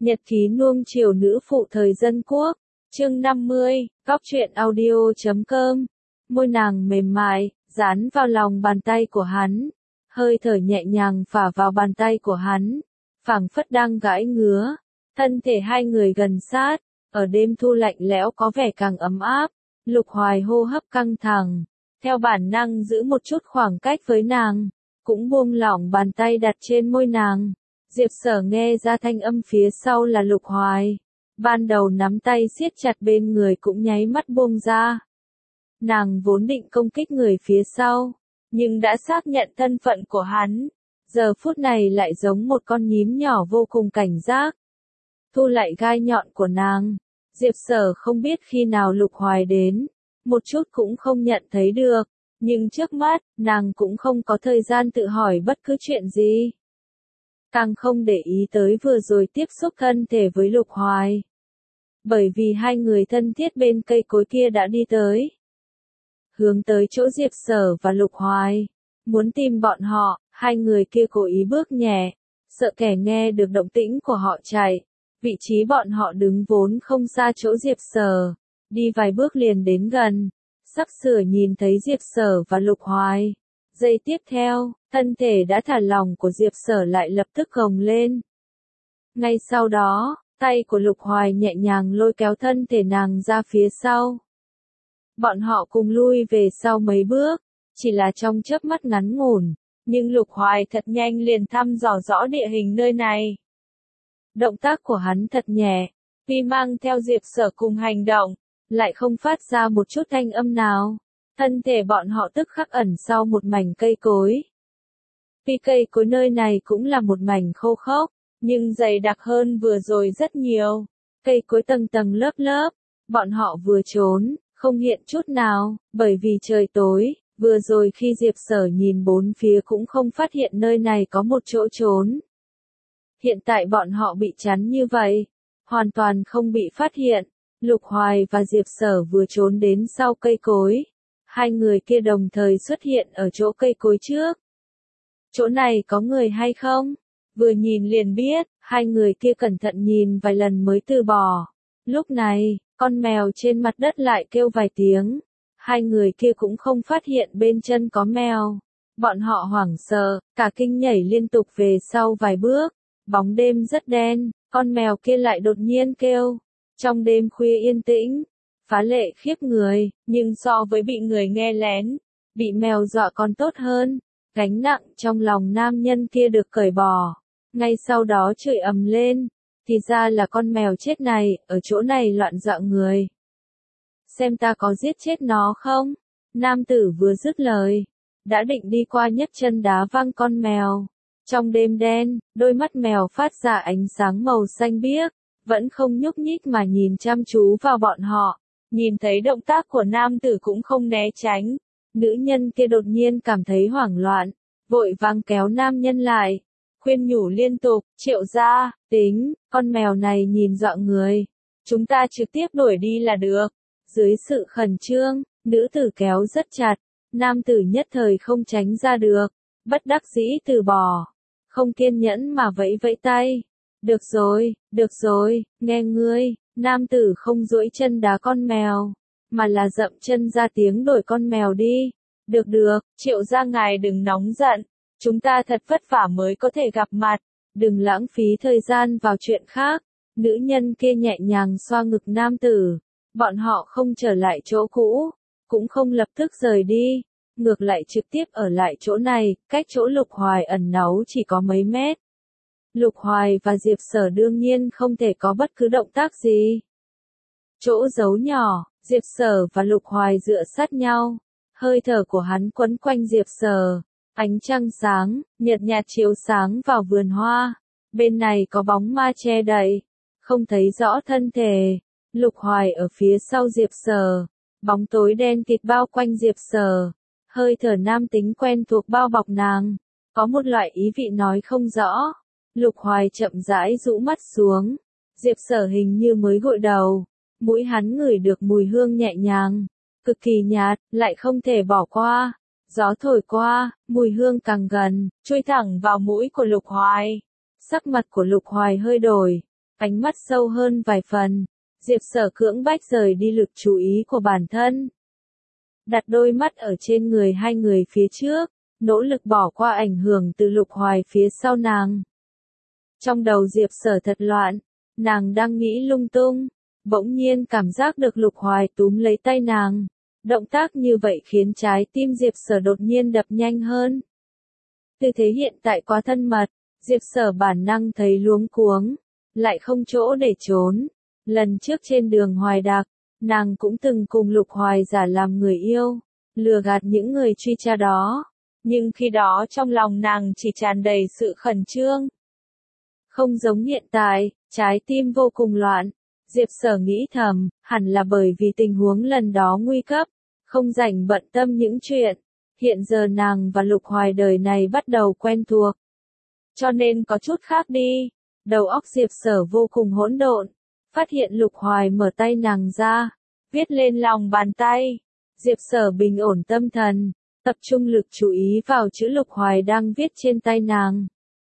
Nhật ký nuông chiều nữ phụ thời dân quốc, chương 50, góc truyện audio.com. Môi nàng mềm mại, dán vào lòng bàn tay của hắn, hơi thở nhẹ nhàng phả vào bàn tay của hắn, phảng phất đang gãi ngứa. Thân thể hai người gần sát, ở đêm thu lạnh lẽo có vẻ càng ấm áp. Lục Hoài hô hấp căng thẳng, theo bản năng giữ một chút khoảng cách với nàng, cũng buông lỏng bàn tay đặt trên môi nàng. Diệp Sở nghe ra thanh âm phía sau là Lục Hoài. Ban đầu nắm tay siết chặt bên người cũng nháy mắt buông ra. Nàng vốn định công kích người phía sau, nhưng đã xác nhận thân phận của hắn. Giờ phút này lại giống một con nhím nhỏ vô cùng cảnh giác. Thu lại gai nhọn của nàng. Diệp Sở không biết khi nào Lục Hoài đến, một chút cũng không nhận thấy được, nhưng trước mắt, nàng cũng không có thời gian tự hỏi bất cứ chuyện gì. Càng không để ý tới vừa rồi tiếp xúc thân thể với Lục Hoài. Bởi vì hai người thân thiết bên cây cối kia đã đi tới. Hướng tới chỗ Diệp Sở và Lục Hoài. Muốn tìm bọn họ, hai người kia cố ý bước nhẹ, sợ kẻ nghe được động tĩnh của họ chạy. Vị trí bọn họ đứng vốn không xa chỗ Diệp Sở, đi vài bước liền đến gần, sắp sửa nhìn thấy Diệp Sở và Lục Hoài. Giây tiếp theo, thân thể đã thả lỏng của Diệp Sở lại lập tức gồng lên. Ngay sau đó, tay của Lục Hoài nhẹ nhàng lôi kéo thân thể nàng ra phía sau. Bọn họ cùng lui về sau mấy bước, chỉ là trong chớp mắt ngắn ngủn, nhưng Lục Hoài thật nhanh liền thăm dò rõ địa hình nơi này. Động tác của hắn thật nhẹ, tuy mang theo Diệp Sở cùng hành động, lại không phát ra một chút thanh âm nào. Thân thể bọn họ tức khắc ẩn sau một mảnh cây cối. Tuy cây cối nơi này cũng là một mảnh khô khốc, nhưng dày đặc hơn vừa rồi rất nhiều. Cây cối tầng tầng lớp lớp, bọn họ vừa trốn, không hiện chút nào, bởi vì trời tối, vừa rồi khi Diệp Sở nhìn bốn phía cũng không phát hiện nơi này có một chỗ trốn. Hiện tại bọn họ bị chắn như vậy, hoàn toàn không bị phát hiện. Lục Hoài và Diệp Sở vừa trốn đến sau cây cối. Hai người kia đồng thời xuất hiện ở chỗ cây cối trước. Chỗ này có người hay không? Vừa nhìn liền biết, hai người kia cẩn thận nhìn vài lần mới từ bỏ. Lúc này, con mèo trên mặt đất lại kêu vài tiếng. Hai người kia cũng không phát hiện bên chân có mèo. Bọn họ hoảng sợ, cả kinh nhảy liên tục về sau vài bước. Bóng đêm rất đen, con mèo kia lại đột nhiên kêu. Trong đêm khuya yên tĩnh, phá lệ khiếp người, nhưng so với bị người nghe lén, bị mèo dọa còn tốt hơn. Gánh nặng trong lòng nam nhân kia được cởi bỏ. Ngay sau đó chửi ầm lên, thì ra là con mèo chết này, ở chỗ này loạn dọa người. Xem ta có giết chết nó không? Nam tử vừa dứt lời, đã định đi qua nhấc chân đá văng con mèo. Trong đêm đen, đôi mắt mèo phát ra ánh sáng màu xanh biếc, vẫn không nhúc nhích mà nhìn chăm chú vào bọn họ. Nhìn thấy động tác của nam tử cũng không né tránh. Nữ nhân kia đột nhiên cảm thấy hoảng loạn, vội vàng kéo nam nhân lại, khuyên nhủ liên tục, Triệu gia, tính, con mèo này nhìn dọa người. Chúng ta trực tiếp đuổi đi là được. Dưới sự khẩn trương, nữ tử kéo rất chặt, nam tử nhất thời không tránh ra được, bất đắc dĩ từ bỏ. Không kiên nhẫn mà vẫy vẫy tay. Được rồi, nghe ngươi. Nam tử không duỗi chân đá con mèo, mà là dậm chân ra tiếng đuổi con mèo đi. Được, Triệu gia ngài đừng nóng giận. Chúng ta thật vất vả mới có thể gặp mặt. Đừng lãng phí thời gian vào chuyện khác. Nữ nhân kia nhẹ nhàng xoa ngực nam tử. Bọn họ không trở lại chỗ cũ, cũng không lập tức rời đi. Ngược lại trực tiếp ở lại chỗ này, cách chỗ Lục Hoài ẩn náu chỉ có mấy mét. Lục Hoài và Diệp Sở đương nhiên không thể có bất cứ động tác gì. Chỗ giấu nhỏ, Diệp Sở và Lục Hoài dựa sát nhau. Hơi thở của hắn quấn quanh Diệp Sở. Ánh trăng sáng, nhợt nhạt chiếu sáng vào vườn hoa. Bên này có bóng ma che đậy, không thấy rõ thân thể. Lục Hoài ở phía sau Diệp Sở. Bóng tối đen kịt bao quanh Diệp Sở. Hơi thở nam tính quen thuộc bao bọc nàng. Có một loại ý vị nói không rõ. Lục Hoài chậm rãi rũ mắt xuống. Diệp Sở hình như mới gội đầu. Mũi hắn ngửi được mùi hương nhẹ nhàng, cực kỳ nhạt, lại không thể bỏ qua. Gió thổi qua, mùi hương càng gần, chui thẳng vào mũi của Lục Hoài. Sắc mặt của Lục Hoài hơi đổi. ánh mắt sâu hơn vài phần. Diệp Sở cưỡng bách rời đi lực chú ý của bản thân. Đặt đôi mắt ở trên người hai người phía trước, nỗ lực bỏ qua ảnh hưởng từ Lục Hoài phía sau nàng. Trong đầu Diệp Sở thật loạn, nàng đang nghĩ lung tung, bỗng nhiên cảm giác được Lục Hoài túm lấy tay nàng. Động tác như vậy khiến trái tim Diệp Sở đột nhiên đập nhanh hơn. Tư thế hiện tại quá thân mật, Diệp Sở bản năng thấy luống cuống, lại không chỗ để trốn. Lần trước trên đường Hoài Đạc, nàng cũng từng cùng Lục Hoài giả làm người yêu, lừa gạt những người truy tra đó. Nhưng khi đó trong lòng nàng chỉ tràn đầy sự khẩn trương. Không giống hiện tại, trái tim vô cùng loạn. Diệp Sở nghĩ thầm, hẳn là bởi vì tình huống lần đó nguy cấp, không rảnh bận tâm những chuyện. Hiện giờ nàng và Lục Hoài đời này bắt đầu quen thuộc. Cho nên có chút khác đi. Đầu óc Diệp Sở vô cùng hỗn độn. Phát hiện Lục Hoài mở tay nàng ra, viết lên lòng bàn tay. Diệp Sở bình ổn tâm thần, tập trung lực chú ý vào chữ Lục Hoài đang viết trên tay nàng.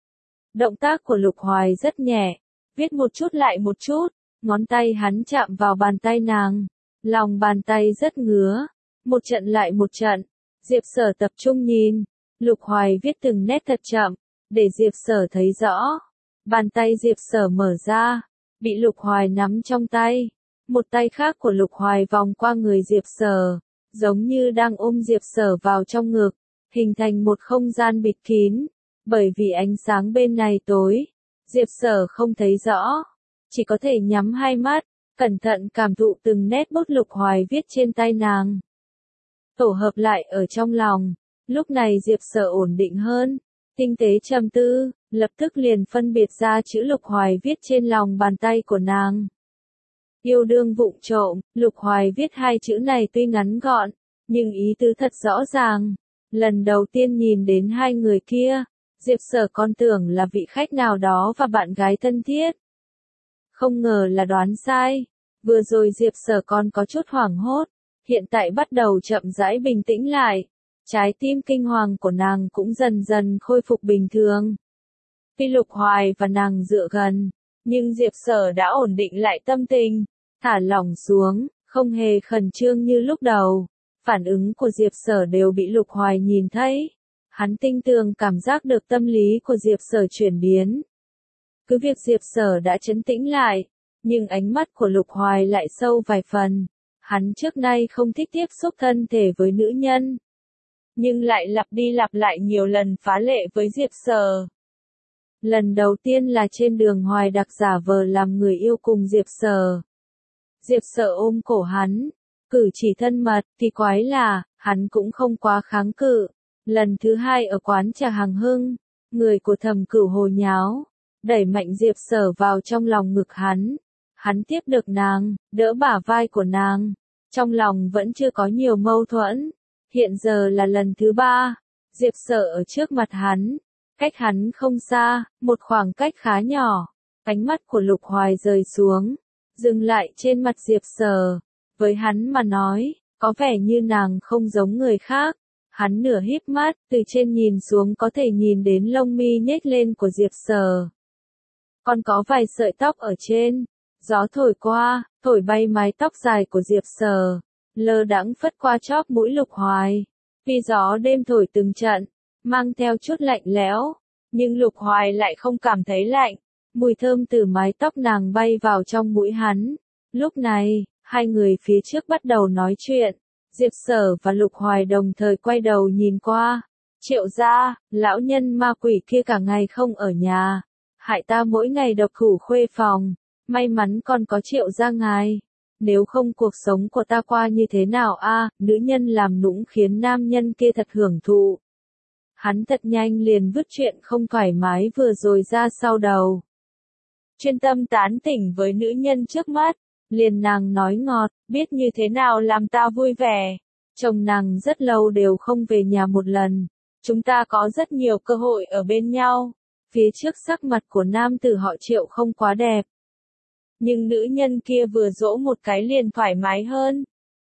Động tác của Lục Hoài rất nhẹ, viết một chút lại một chút, ngón tay hắn chạm vào bàn tay nàng. Lòng bàn tay rất ngứa, một trận lại một trận. Diệp Sở tập trung nhìn, Lục Hoài viết từng nét thật chậm, để Diệp Sở thấy rõ. Bàn tay Diệp Sở mở ra, bị Lục Hoài nắm trong tay. Một tay khác của Lục Hoài vòng qua người Diệp Sở, giống như đang ôm Diệp Sở vào trong ngực, hình thành một không gian bịt kín. Bởi vì ánh sáng bên này tối, Diệp Sở không thấy rõ, chỉ có thể nhắm hai mắt, cẩn thận cảm thụ từng nét bút Lục Hoài viết trên tay nàng. Tổ hợp lại ở trong lòng, lúc này Diệp Sở ổn định hơn, tinh tế trầm tư, lập tức liền phân biệt ra chữ Lục Hoài viết trên lòng bàn tay của nàng. Yêu đương vụng trộm, Lục Hoài viết hai chữ này tuy ngắn gọn, nhưng ý tứ thật rõ ràng. Lần đầu tiên nhìn đến hai người kia, Diệp Sở còn tưởng là vị khách nào đó và bạn gái thân thiết. Không ngờ là đoán sai. Vừa rồi Diệp Sở còn có chút hoảng hốt, hiện tại bắt đầu chậm rãi bình tĩnh lại. Trái tim kinh hoàng của nàng cũng dần dần khôi phục bình thường. Tuy Lục Hoài và nàng dựa gần, nhưng Diệp Sở đã ổn định lại tâm tình, thả lỏng xuống, không hề khẩn trương như lúc đầu. Phản ứng của Diệp Sở đều bị Lục Hoài nhìn thấy. Hắn tinh tường cảm giác được tâm lý của Diệp Sở chuyển biến. Cứ việc Diệp Sở đã trấn tĩnh lại, nhưng ánh mắt của Lục Hoài lại sâu vài phần. Hắn trước nay không thích tiếp xúc thân thể với nữ nhân, nhưng lại lặp đi lặp lại nhiều lần phá lệ với Diệp Sở. Lần đầu tiên là trên đường Hoài Đạc giả vờ làm người yêu cùng Diệp Sở. Diệp Sở ôm cổ hắn, cử chỉ thân mật, thì quái là, hắn cũng không quá kháng cự. Lần thứ hai ở quán trà Hàng Hưng, người của Thẩm Cửu hồ nháo, đẩy mạnh Diệp Sở vào trong lòng ngực hắn. Hắn tiếp được nàng, đỡ bả vai của nàng. Trong lòng vẫn chưa có nhiều mâu thuẫn. Hiện giờ là lần thứ ba, Diệp Sở ở trước mặt hắn, cách hắn không xa, một khoảng cách khá nhỏ. Ánh mắt của Lục Hoài rời xuống, dừng lại trên mặt Diệp Sở. Với hắn mà nói, có vẻ như nàng không giống người khác. Hắn nửa híp mắt, từ trên nhìn xuống có thể nhìn đến lông mi nhếch lên của Diệp Sở. Còn có vài sợi tóc ở trên. Gió thổi qua, thổi bay mái tóc dài của Diệp Sở, lơ đãng phất qua chóp mũi Lục Hoài. Vì gió đêm thổi từng trận, mang theo chút lạnh lẽo, nhưng Lục Hoài lại không cảm thấy lạnh. Mùi thơm từ mái tóc nàng bay vào trong mũi hắn. Lúc này, hai người phía trước bắt đầu nói chuyện. Diệp Sở và Lục Hoài đồng thời quay đầu nhìn qua. Triệu gia, lão nhân ma quỷ kia cả ngày không ở nhà, hại ta mỗi ngày độc thủ khuê phòng. May mắn còn có Triệu gia ngài. Nếu không cuộc sống của ta qua như thế nào a? Nữ nhân làm nũng khiến nam nhân kia thật hưởng thụ. Hắn thật nhanh liền vứt chuyện không thoải mái vừa rồi ra sau đầu. Chuyên tâm tán tỉnh với nữ nhân trước mắt. Liền nàng nói ngọt, biết như thế nào làm ta vui vẻ. Chồng nàng rất lâu đều không về nhà một lần. Chúng ta có rất nhiều cơ hội ở bên nhau. Phía trước sắc mặt của nam tử họ Triệu không quá đẹp. Nhưng nữ nhân kia vừa dỗ một cái liền thoải mái hơn.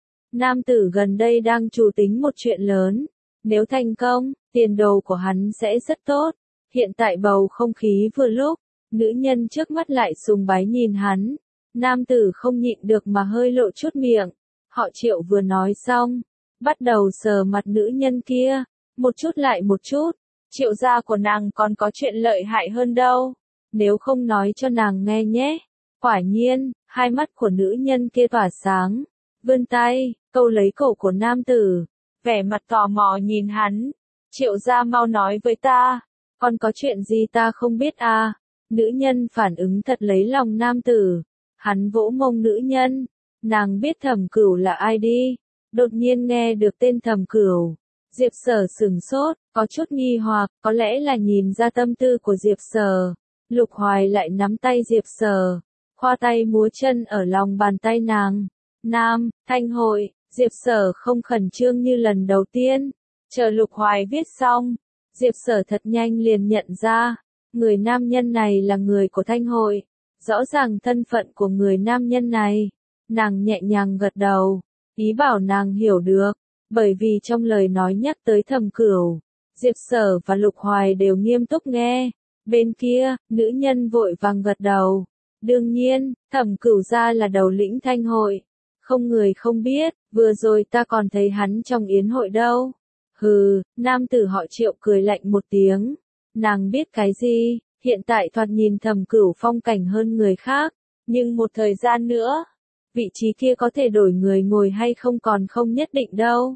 Nam tử gần đây đang chủ tính một chuyện lớn. Nếu thành công, tiền đồ của hắn sẽ rất tốt. Hiện tại bầu không khí vừa lúc. Nữ nhân trước mắt lại sùng bái nhìn hắn. Nam tử không nhịn được mà hơi lộ chút miệng. Họ Triệu vừa nói xong, bắt đầu sờ mặt nữ nhân kia, một chút lại một chút. Triệu gia của nàng còn có chuyện lợi hại hơn đâu. Nếu không nói cho nàng nghe nhé. Quả nhiên, hai mắt của nữ nhân kia tỏa sáng. Vươn tay, câu lấy cổ của nam tử. Vẻ mặt tò mò nhìn hắn. Triệu gia mau nói với ta. Còn có chuyện gì ta không biết à? Nữ nhân phản ứng thật lấy lòng nam tử. Hắn vỗ mông nữ nhân. Nàng biết Thẩm Cửu là ai đi. Đột nhiên nghe được tên Thẩm Cửu. Diệp Sở sửng sốt, có chút nghi hoặc, có lẽ là nhìn ra tâm tư của Diệp Sở. Lục Hoài lại nắm tay Diệp Sở, khoa tay múa chân ở lòng bàn tay nàng. Nam, Thanh hội, Diệp Sở không khẩn trương như lần đầu tiên. Chờ Lục Hoài viết xong, Diệp Sở thật nhanh liền nhận ra, người nam nhân này là người của Thanh hội. Rõ ràng thân phận của người nam nhân này. Nàng nhẹ nhàng gật đầu, ý bảo nàng hiểu được. Bởi vì trong lời nói nhắc tới Thẩm Cửu, Diệp Sở và Lục Hoài đều nghiêm túc nghe. Bên kia, nữ nhân vội vàng gật đầu. Đương nhiên, Thẩm Cửu gia là đầu lĩnh Thanh hội. Không người không biết, vừa rồi ta còn thấy hắn trong yến hội đâu. Hừ, nam tử họ Triệu cười lạnh một tiếng. Nàng biết cái gì, hiện tại thoạt nhìn Thẩm Cửu phong cảnh hơn người khác. Nhưng một thời gian nữa, vị trí kia có thể đổi người ngồi hay không còn không nhất định đâu.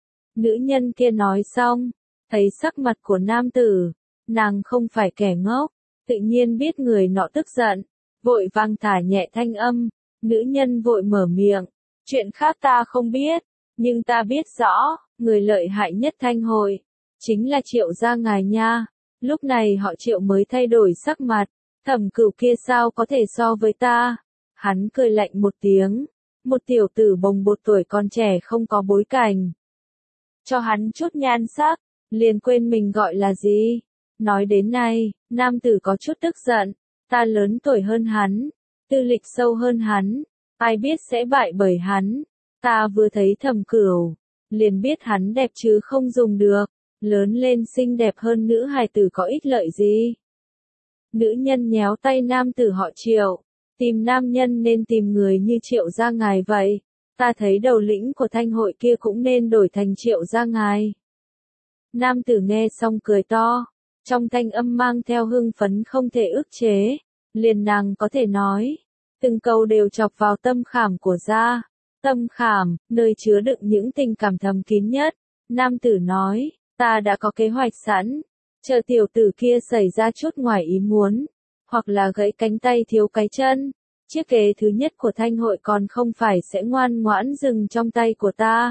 Nữ nhân kia nói xong, thấy sắc mặt của nam tử, nàng không phải kẻ ngốc, tự nhiên biết người nọ tức giận, vội vàng thả nhẹ thanh âm, nữ nhân vội mở miệng, chuyện khác ta không biết, nhưng ta biết rõ, người lợi hại nhất Thanh hội, chính là Triệu gia ngài nha. Lúc này họ Triệu mới thay đổi sắc mặt, Thẩm Cửu kia sao có thể so với ta. Hắn cười lạnh một tiếng, một tiểu tử bồng bột tuổi còn trẻ không có bối cảnh. Cho hắn chút nhan sắc, liền quên mình gọi là gì. Nói đến nay, nam tử có chút tức giận, ta lớn tuổi hơn hắn, tư lịch sâu hơn hắn, ai biết sẽ bại bởi hắn. Ta vừa thấy Thẩm Cửu, liền biết hắn đẹp chứ không dùng được, lớn lên xinh đẹp hơn nữ hài tử có ích lợi gì. Nữ nhân nhéo tay nam tử họ Triệu, tìm nam nhân nên tìm người như Triệu gia ngài vậy. Ta thấy đầu lĩnh của Thanh hội kia cũng nên đổi thành Triệu gia ngài. Nam tử nghe xong cười to, trong thanh âm mang theo hưng phấn không thể ức chế, liền nàng có thể nói, từng câu đều chọc vào tâm khảm của gia. Tâm khảm, nơi chứa đựng những tình cảm thầm kín nhất. Nam tử nói, ta đã có kế hoạch sẵn, chờ tiểu tử kia xảy ra chút ngoài ý muốn, hoặc là gãy cánh tay thiếu cái chân. Chiếc kế thứ nhất của Thanh hội còn không phải sẽ ngoan ngoãn dừng trong tay của ta.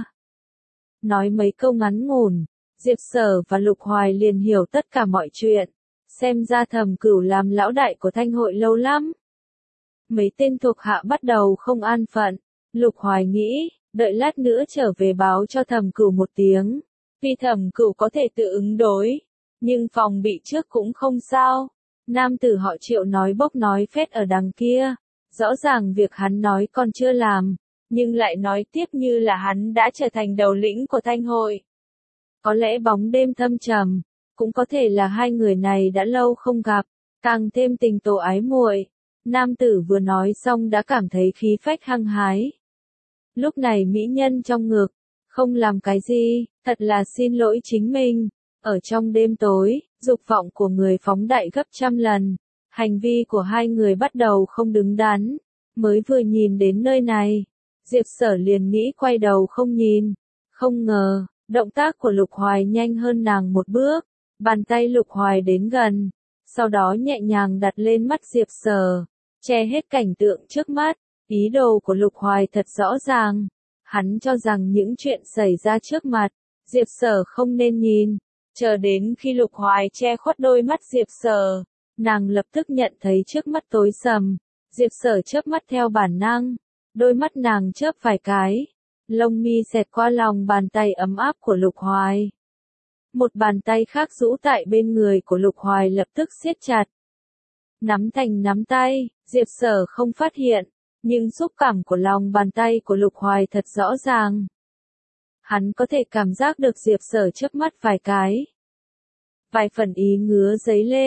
Nói mấy câu ngắn ngủn, Diệp Sở và Lục Hoài liền hiểu tất cả mọi chuyện. Xem ra Thẩm Cửu làm lão đại của Thanh hội lâu lắm. Mấy tên thuộc hạ bắt đầu không an phận. Lục Hoài nghĩ, đợi lát nữa trở về báo cho Thẩm Cửu một tiếng. Vì Thẩm Cửu có thể tự ứng đối, nhưng phòng bị trước cũng không sao. Nam tử họ Triệu nói bốc nói phét ở đằng kia. Rõ ràng việc hắn nói còn chưa làm, nhưng lại nói tiếp như là hắn đã trở thành đầu lĩnh của Thanh hội. Có lẽ bóng đêm thâm trầm, cũng có thể là hai người này đã lâu không gặp, càng thêm tình tổ ái muội. Nam tử vừa nói xong đã cảm thấy khí phách hăng hái. Lúc này mỹ nhân trong ngực, không làm cái gì, thật là xin lỗi chính mình. Ở trong đêm tối, dục vọng của người phóng đại gấp trăm lần. Hành vi của hai người bắt đầu không đứng đắn. Mới vừa nhìn đến nơi này, Diệp Sở liền nghĩ quay đầu không nhìn. Không ngờ, động tác của Lục Hoài nhanh hơn nàng một bước. Bàn tay Lục Hoài đến gần, sau đó nhẹ nhàng đặt lên mắt Diệp Sở, che hết cảnh tượng trước mắt. Ý đồ của Lục Hoài thật rõ ràng. Hắn cho rằng những chuyện xảy ra trước mặt, Diệp Sở không nên nhìn. Chờ đến khi Lục Hoài che khuất đôi mắt Diệp Sở, nàng lập tức nhận thấy trước mắt tối sầm. Diệp Sở chớp mắt theo bản năng, đôi mắt nàng chớp vài cái, lông mi xẹt qua lòng bàn tay ấm áp của Lục Hoài. Một bàn tay khác rũ tại bên người của Lục Hoài lập tức siết chặt. Nắm thành nắm tay, Diệp Sở không phát hiện, nhưng xúc cảm của lòng bàn tay của Lục Hoài thật rõ ràng. Hắn có thể cảm giác được Diệp Sở chớp mắt vài cái. Vài phần ý ngứa dấy lên,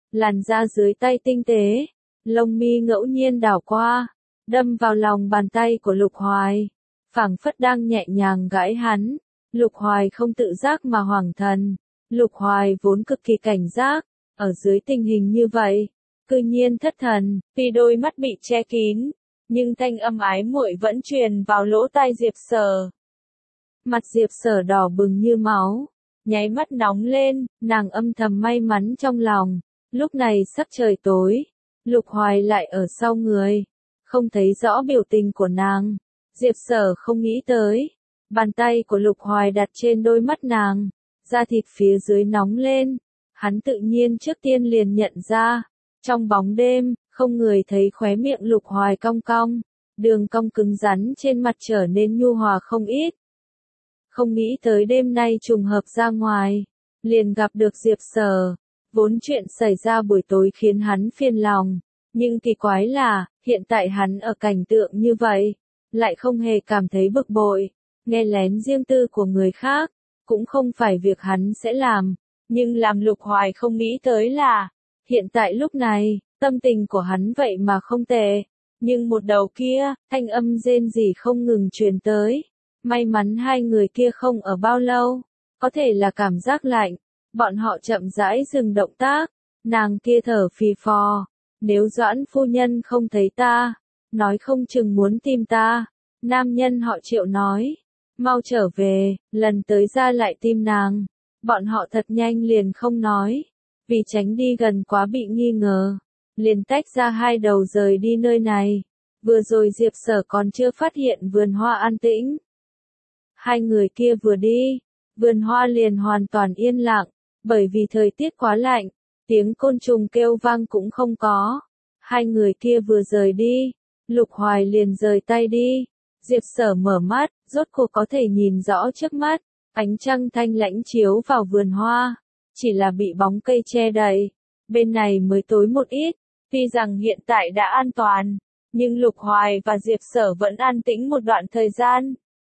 làn da dưới tay tinh tế, lông mi ngẫu nhiên đảo qua, đâm vào lòng bàn tay của Lục Hoài, phảng phất đang nhẹ nhàng gãi hắn. Lục Hoài không tự giác mà hoảng thần. Lục Hoài vốn cực kỳ cảnh giác, ở dưới tình hình như vậy, cư nhiên thất thần, vì đôi mắt bị che kín, nhưng thanh âm ái muội vẫn truyền vào lỗ tai Diệp Sở. Mặt Diệp Sở đỏ bừng như máu, nháy mắt nóng lên, nàng âm thầm may mắn trong lòng. Lúc này sắc trời tối, Lục Hoài lại ở sau người, không thấy rõ biểu tình của nàng. Diệp Sở không nghĩ tới, bàn tay của Lục Hoài đặt trên đôi mắt nàng, da thịt phía dưới nóng lên, hắn tự nhiên trước tiên liền nhận ra. Trong bóng đêm, không người thấy khóe miệng Lục Hoài cong cong, đường cong cứng rắn trên mặt trở nên nhu hòa không ít. Không nghĩ tới đêm nay trùng hợp ra ngoài, liền gặp được Diệp Sở. Vốn chuyện xảy ra buổi tối khiến hắn phiền lòng, nhưng kỳ quái là, hiện tại hắn ở cảnh tượng như vậy, lại không hề cảm thấy bực bội. Nghe lén riêng tư của người khác, cũng không phải việc hắn sẽ làm, nhưng làm Lục Hoài không nghĩ tới là, hiện tại lúc này, tâm tình của hắn vậy mà không tệ, nhưng một đầu kia, thanh âm rên rỉ không ngừng truyền tới. May mắn hai người kia không ở bao lâu, có thể là cảm giác lạnh, bọn họ chậm rãi dừng động tác, nàng kia thở phì phò, nếu Doãn phu nhân không thấy ta, nói không chừng muốn tìm ta. Nam nhân họ Triệu nói, mau trở về, lần tới ra lại tìm nàng. Bọn họ thật nhanh liền không nói, vì tránh đi gần quá bị nghi ngờ, liền tách ra hai đầu rời đi nơi này. Vừa rồi Diệp Sở còn chưa phát hiện vườn hoa an tĩnh. Hai người kia vừa đi, vườn hoa liền hoàn toàn yên lặng, bởi vì thời tiết quá lạnh, tiếng côn trùng kêu vang cũng không có. Hai người kia vừa rời đi, Lục Hoài liền rời tay đi. Diệp Sở mở mắt, rốt cuộc có thể nhìn rõ trước mắt, ánh trăng thanh lãnh chiếu vào vườn hoa, chỉ là bị bóng cây che đậy, bên này mới tối một ít. Tuy rằng hiện tại đã an toàn, nhưng Lục Hoài và Diệp Sở vẫn an tĩnh một đoạn thời gian.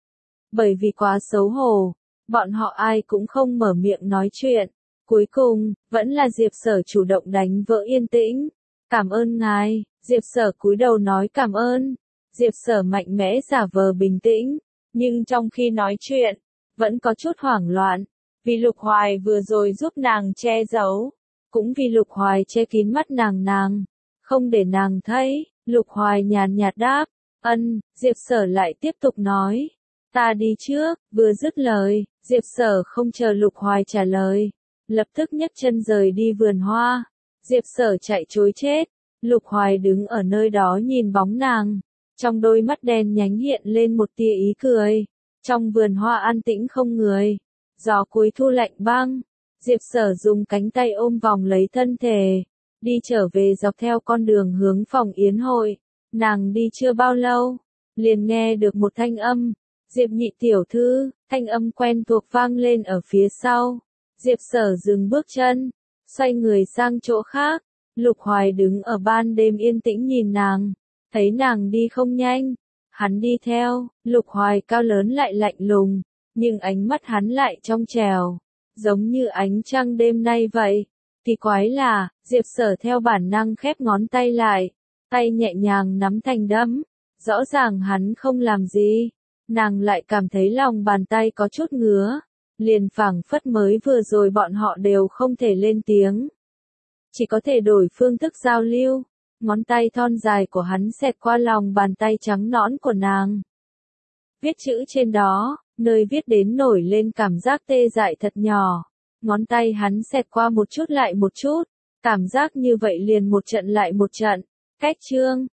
Bởi vì quá xấu hổ, bọn họ ai cũng không mở miệng nói chuyện. Cuối cùng, vẫn là Diệp Sở chủ động đánh vỡ yên tĩnh. Cảm ơn ngài. Diệp Sở cúi đầu nói cảm ơn. Diệp Sở mạnh mẽ giả vờ bình tĩnh, nhưng trong khi nói chuyện, vẫn có chút hoảng loạn. Vì Lục Hoài vừa rồi giúp nàng che giấu, cũng vì Lục Hoài che kín mắt nàng, không để nàng thấy. Lục Hoài nhàn nhạt đáp, ân. Diệp Sở lại tiếp tục nói, ta đi trước. Vừa dứt lời, Diệp Sở không chờ Lục Hoài trả lời, lập tức nhấc chân rời đi vườn hoa. Diệp Sở chạy trối chết, Lục Hoài đứng ở nơi đó nhìn bóng nàng, trong đôi mắt đen nhánh hiện lên một tia ý cười. Trong vườn hoa an tĩnh không người, gió cuối thu lạnh băng. Diệp Sở dùng cánh tay ôm vòng lấy thân thể, đi trở về dọc theo con đường hướng phòng yến hội. Nàng đi chưa bao lâu, liền nghe được một thanh âm, Diệp nhị tiểu thư. Thanh âm quen thuộc vang lên ở phía sau. Diệp Sở dừng bước chân, xoay người sang chỗ khác. Lục Hoài đứng ở ban đêm yên tĩnh nhìn nàng, thấy nàng đi không nhanh, hắn đi theo. Lục Hoài cao lớn lại lạnh lùng, nhưng ánh mắt hắn lại trong trẻo, giống như ánh trăng đêm nay vậy. Kỳ quái là, Diệp Sở theo bản năng khép ngón tay lại, tay nhẹ nhàng nắm thành đấm, rõ ràng hắn không làm gì, nàng lại cảm thấy lòng bàn tay có chút ngứa, liền phảng phất mới vừa rồi bọn họ đều không thể lên tiếng, chỉ có thể đổi phương thức giao lưu. Ngón tay thon dài của hắn xẹt qua lòng bàn tay trắng nõn của nàng. Viết chữ trên đó, nơi viết đến nổi lên cảm giác tê dại thật nhỏ. Ngón tay hắn xẹt qua một chút lại một chút, cảm giác như vậy liền một trận lại một trận. Cách chương